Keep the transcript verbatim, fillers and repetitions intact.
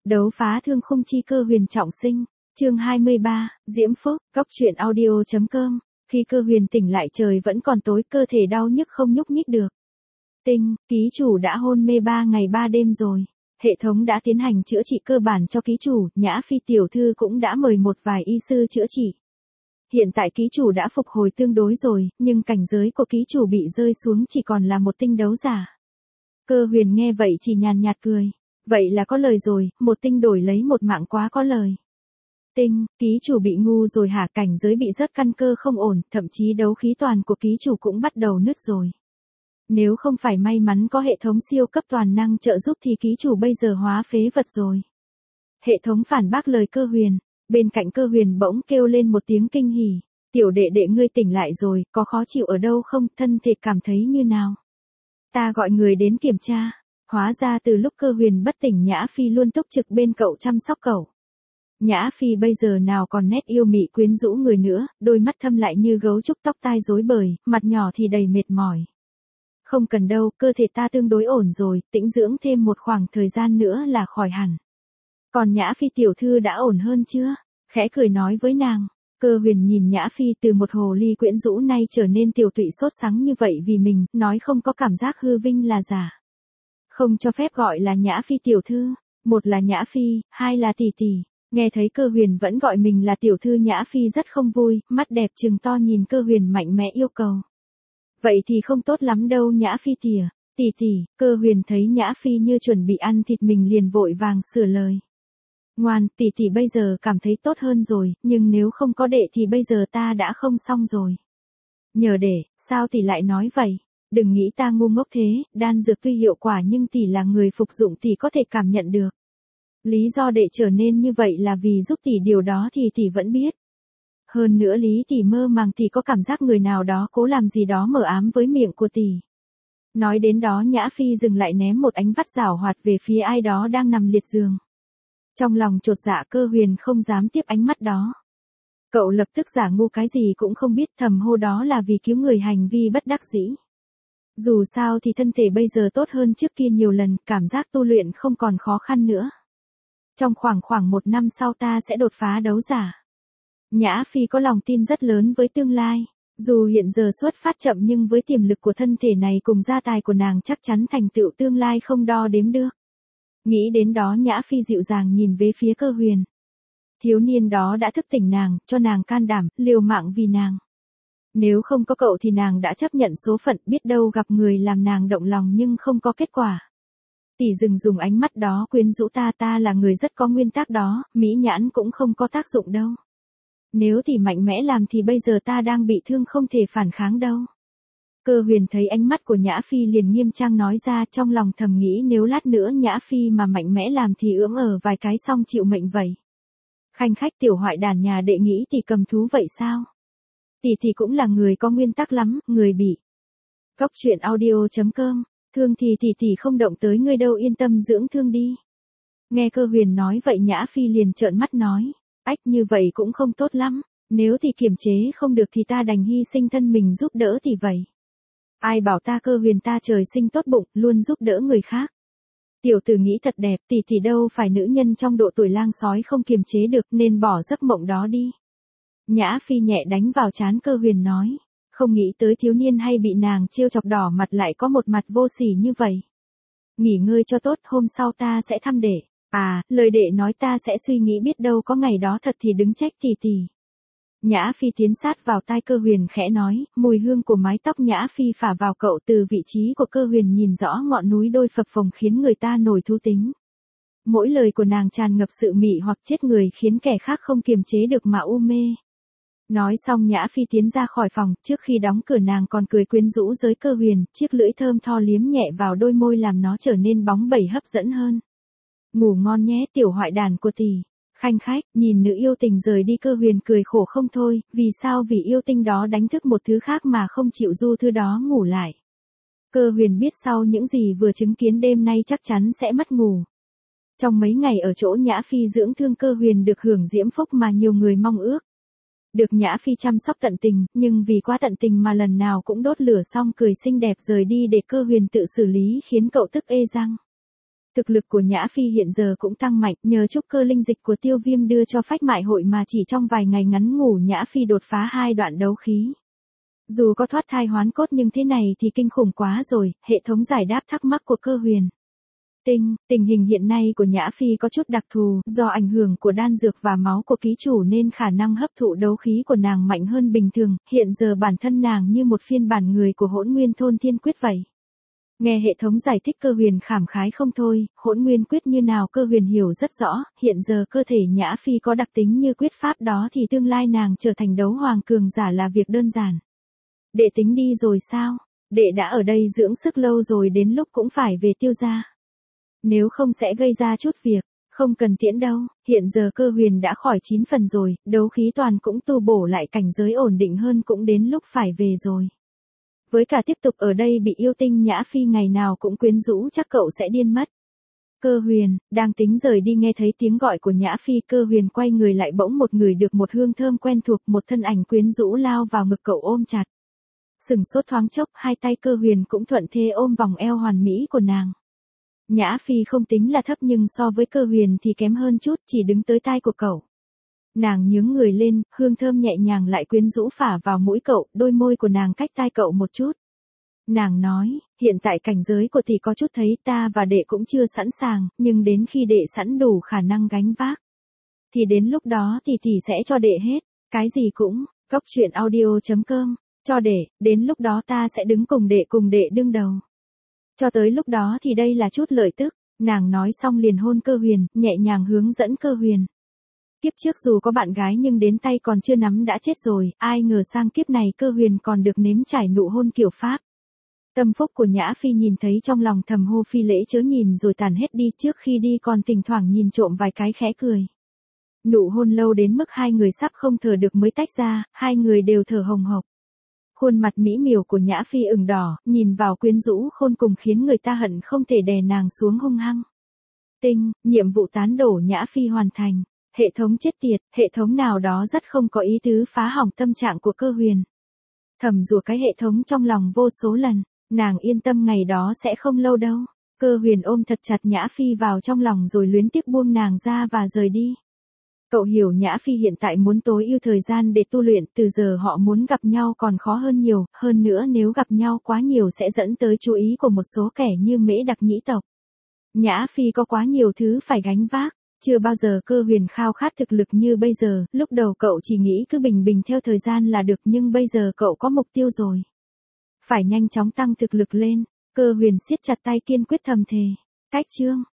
Đấu phá thương khung chi Cơ Huyền trọng sinh, chương hai mươi ba, Diễm Phúc, Cóc truyện audio.com. Khi Cơ Huyền tỉnh lại trời vẫn còn tối, cơ thể đau nhức không nhúc nhích được. Tinh, ký chủ đã hôn mê ba ngày ba đêm rồi. Hệ thống đã tiến hành chữa trị cơ bản cho ký chủ, Nhã Phi tiểu thư cũng đã mời một vài y sư chữa trị. Hiện tại ký chủ đã phục hồi tương đối rồi, nhưng cảnh giới của ký chủ bị rơi xuống chỉ còn là một tinh đấu giả. Cơ Huyền nghe vậy chỉ nhàn nhạt cười. Vậy là có lời rồi, một tinh đổi lấy một mạng quá có lời. Tinh, ký chủ bị ngu rồi hả? Cảnh giới bị rớt, căn cơ không ổn, thậm chí đấu khí toàn của ký chủ cũng bắt đầu nứt rồi. Nếu không phải may mắn có hệ thống siêu cấp toàn năng trợ giúp thì ký chủ bây giờ hóa phế vật rồi. Hệ thống phản bác lời Cơ Huyền, bên cạnh Cơ Huyền bỗng kêu lên một tiếng kinh hỉ. Tiểu đệ đệ ngươi tỉnh lại rồi, có khó chịu ở đâu không, thân thể cảm thấy như nào? Ta gọi người đến kiểm tra. Hóa ra từ lúc Cơ Huyền bất tỉnh, Nhã Phi luôn túc trực bên cậu chăm sóc cậu. Nhã Phi bây giờ nào còn nét yêu mị quyến rũ người nữa, đôi mắt thâm lại như gấu trúc, tóc tai rối bời, mặt nhỏ thì đầy mệt mỏi. Không cần đâu, cơ thể ta tương đối ổn rồi, tĩnh dưỡng thêm một khoảng thời gian nữa là khỏi hẳn. Còn Nhã Phi tiểu thư đã ổn hơn chưa? Khẽ cười nói với nàng. Cơ Huyền nhìn Nhã Phi từ một hồ ly quyến rũ nay trở nên tiều tụy sốt sắng như vậy vì mình, nói không có cảm giác hư vinh là giả. Không cho phép gọi là Nhã Phi tiểu thư, một là Nhã Phi, hai là tỷ tỷ. Nghe thấy Cơ Huyền vẫn gọi mình là tiểu thư, Nhã Phi rất không vui, mắt đẹp trừng to nhìn Cơ Huyền mạnh mẽ yêu cầu. Vậy thì không tốt lắm đâu Nhã Phi tỉa, tỷ tỷ. Cơ Huyền thấy Nhã Phi như chuẩn bị ăn thịt mình liền vội vàng sửa lời. Ngoan, tỷ tỷ bây giờ cảm thấy tốt hơn rồi, nhưng nếu không có đệ thì bây giờ ta đã không xong rồi. Nhờ đệ, sao tỷ lại nói vậy? Đừng nghĩ ta ngu ngốc thế, đan dược tuy hiệu quả nhưng tỷ là người phục dụng tỷ có thể cảm nhận được. Lý do đệ trở nên như vậy là vì giúp tỷ, điều đó thì tỷ vẫn biết. Hơn nữa Lý tỷ mơ màng tỷ có cảm giác người nào đó cố làm gì đó mờ ám với miệng của tỷ. Nói đến đó Nhã Phi dừng lại, ném một ánh mắt giảo hoạt về phía ai đó đang nằm liệt giường. Trong lòng chột dạ, Cơ Huyền không dám tiếp ánh mắt đó. Cậu lập tức giả ngu cái gì cũng không biết, thầm hô đó là vì cứu người, hành vi bất đắc dĩ. Dù sao thì thân thể bây giờ tốt hơn trước kia nhiều lần, cảm giác tu luyện không còn khó khăn nữa. Trong khoảng khoảng một năm sau ta sẽ đột phá đấu giả. Nhã Phi có lòng tin rất lớn với tương lai. Dù hiện giờ xuất phát chậm nhưng với tiềm lực của thân thể này cùng gia tài của nàng chắc chắn thành tựu tương lai không đo đếm được. Nghĩ đến đó Nhã Phi dịu dàng nhìn về phía Cơ Huyền. Thiếu niên đó đã thức tỉnh nàng, cho nàng can đảm, liều mạng vì nàng. Nếu không có cậu thì nàng đã chấp nhận số phận, biết đâu gặp người làm nàng động lòng nhưng không có kết quả. Tỷ dừng dùng ánh mắt đó quyến rũ ta, ta là người rất có nguyên tắc đó, mỹ nhãn cũng không có tác dụng đâu. Nếu tỷ mạnh mẽ làm thì bây giờ ta đang bị thương không thể phản kháng đâu. Cơ Huyền thấy ánh mắt của Nhã Phi liền nghiêm trang nói ra, trong lòng thầm nghĩ nếu lát nữa Nhã Phi mà mạnh mẽ làm thì ưỡm ở vài cái xong chịu mệnh vậy. Khanh khách, tiểu hoại đàn nhà đệ nghĩ tỷ cầm thú vậy sao? Tỷ thì cũng là người có nguyên tắc lắm, người bị. Cóc truyện audio.com, thương thì tỷ tỷ không động tới ngươi đâu, yên tâm dưỡng thương đi. Nghe Cơ Huyền nói vậy Nhã Phi liền trợn mắt nói, ách, như vậy cũng không tốt lắm, nếu tỷ kiềm chế không được thì ta đành hy sinh thân mình giúp đỡ tỷ vậy. Ai bảo ta Cơ Huyền ta trời sinh tốt bụng, luôn giúp đỡ người khác. Tiểu tử nghĩ thật đẹp, tỷ tỷ đâu phải nữ nhân trong độ tuổi lang sói không kiềm chế được, nên bỏ giấc mộng đó đi. Nhã Phi nhẹ đánh vào trán Cơ Huyền nói, không nghĩ tới thiếu niên hay bị nàng trêu chọc đỏ mặt lại có một mặt vô sỉ như vậy. Nghỉ ngơi cho tốt, hôm sau ta sẽ thăm đệ. À, lời đệ nói ta sẽ suy nghĩ, biết đâu có ngày đó thật thì đứng trách tỷ tỷ. Nhã Phi tiến sát vào tai Cơ Huyền khẽ nói, mùi hương của mái tóc Nhã Phi phả vào cậu, từ vị trí của Cơ Huyền nhìn rõ ngọn núi đôi phập phồng khiến người ta nổi thú tính. Mỗi lời của nàng tràn ngập sự mị hoặc chết người khiến kẻ khác không kiềm chế được mà u mê. Nói xong Nhã Phi tiến ra khỏi phòng, trước khi đóng cửa nàng còn cười quyến rũ với Cơ Huyền, chiếc lưỡi thơm tho liếm nhẹ vào đôi môi làm nó trở nên bóng bẩy hấp dẫn hơn. Ngủ ngon nhé tiểu hoại đàn của tỷ. Khanh khách, nhìn nữ yêu tình rời đi Cơ Huyền cười khổ không thôi, vì sao vì yêu tinh đó đánh thức một thứ khác mà không chịu du thứ đó ngủ lại. Cơ Huyền biết sau những gì vừa chứng kiến đêm nay chắc chắn sẽ mất ngủ. Trong mấy ngày ở chỗ Nhã Phi dưỡng thương, Cơ Huyền được hưởng diễm phúc mà nhiều người mong ước. Được Nhã Phi chăm sóc tận tình, nhưng vì quá tận tình mà lần nào cũng đốt lửa xong cười xinh đẹp rời đi để Cơ Huyền tự xử lý khiến cậu tức ê răng. Thực lực của Nhã Phi hiện giờ cũng tăng mạnh, nhờ trúc cơ linh dịch của Tiêu Viêm đưa cho phách mại hội mà chỉ trong vài ngày ngắn ngủ Nhã Phi đột phá hai đoạn đấu khí. Dù có thoát thai hoán cốt nhưng thế này thì kinh khủng quá rồi, hệ thống giải đáp thắc mắc của Cơ Huyền. Tinh, tình hình hiện nay của Nhã Phi có chút đặc thù, do ảnh hưởng của đan dược và máu của ký chủ nên khả năng hấp thụ đấu khí của nàng mạnh hơn bình thường, hiện giờ bản thân nàng như một phiên bản người của Hỗn Nguyên Thôn Thiên Quyết vậy. Nghe hệ thống giải thích Cơ Huyền khảm khái không thôi, Hỗn Nguyên Quyết như nào Cơ Huyền hiểu rất rõ, hiện giờ cơ thể Nhã Phi có đặc tính như quyết pháp đó thì tương lai nàng trở thành đấu hoàng cường giả là việc đơn giản. Đệ tính đi rồi sao? Đệ đã ở đây dưỡng sức lâu rồi đến lúc cũng phải về Tiêu gia. Nếu không sẽ gây ra chút việc, không cần tiễn đâu, hiện giờ Cơ Huyền đã khỏi chín phần rồi, đấu khí toàn cũng tu bổ lại cảnh giới ổn định hơn cũng đến lúc phải về rồi. Với cả tiếp tục ở đây bị yêu tinh Nhã Phi ngày nào cũng quyến rũ chắc cậu sẽ điên mất. Cơ Huyền, đang tính rời đi nghe thấy tiếng gọi của Nhã Phi Cơ Huyền quay người lại bỗng một người được một hương thơm quen thuộc một thân ảnh quyến rũ lao vào ngực cậu ôm chặt. Sừng sốt thoáng chốc hai tay Cơ Huyền cũng thuận thế ôm vòng eo hoàn mỹ của nàng. Nhã Phi không tính là thấp nhưng so với Cơ Huyền thì kém hơn chút chỉ đứng tới tai của cậu. Nàng nhướng người lên, hương thơm nhẹ nhàng lại quyến rũ phả vào mũi cậu, đôi môi của nàng cách tai cậu một chút. Nàng nói, hiện tại cảnh giới của tỷ có chút thấy ta và đệ cũng chưa sẵn sàng, nhưng đến khi đệ sẵn đủ khả năng gánh vác. Thì đến lúc đó thì tỷ sẽ cho đệ hết, cái gì cũng, góc truyện audio chấm com, cho đệ, đến lúc đó ta sẽ đứng cùng đệ cùng đệ đương đầu. Cho tới lúc đó thì đây là chút lợi tức, nàng nói xong liền hôn Cơ Huyền, nhẹ nhàng hướng dẫn Cơ Huyền. Kiếp trước dù có bạn gái nhưng đến tay còn chưa nắm đã chết rồi, ai ngờ sang kiếp này Cơ Huyền còn được nếm trải nụ hôn kiểu Pháp. Tâm phúc của Nhã Phi nhìn thấy trong lòng thầm hô phi lễ chớ nhìn rồi tàn hết đi trước khi đi còn thỉnh thoảng nhìn trộm vài cái khẽ cười. Nụ hôn lâu đến mức hai người sắp không thở được mới tách ra, hai người đều thở hồng hộc. Khuôn mặt mỹ miều của Nhã Phi ửng đỏ, nhìn vào quyến rũ khôn cùng khiến người ta hận không thể đè nàng xuống hung hăng. Tinh, nhiệm vụ tán đổ Nhã Phi hoàn thành. Hệ thống chết tiệt, hệ thống nào đó rất không có ý tứ phá hỏng tâm trạng của Cơ Huyền. Thầm rủa cái hệ thống trong lòng vô số lần, nàng yên tâm ngày đó sẽ không lâu đâu. Cơ Huyền ôm thật chặt Nhã Phi vào trong lòng rồi luyến tiếc buông nàng ra và rời đi. Cậu hiểu Nhã Phi hiện tại muốn tối ưu thời gian để tu luyện, từ giờ họ muốn gặp nhau còn khó hơn nhiều, hơn nữa nếu gặp nhau quá nhiều sẽ dẫn tới chú ý của một số kẻ như Mễ Đặc Nhĩ tộc. Nhã Phi có quá nhiều thứ phải gánh vác. Chưa bao giờ Cơ Huyền khao khát thực lực như bây giờ, lúc đầu cậu chỉ nghĩ cứ bình bình theo thời gian là được nhưng bây giờ cậu có mục tiêu rồi. Phải nhanh chóng tăng thực lực lên, Cơ Huyền siết chặt tay kiên quyết thầm thề. Cách chương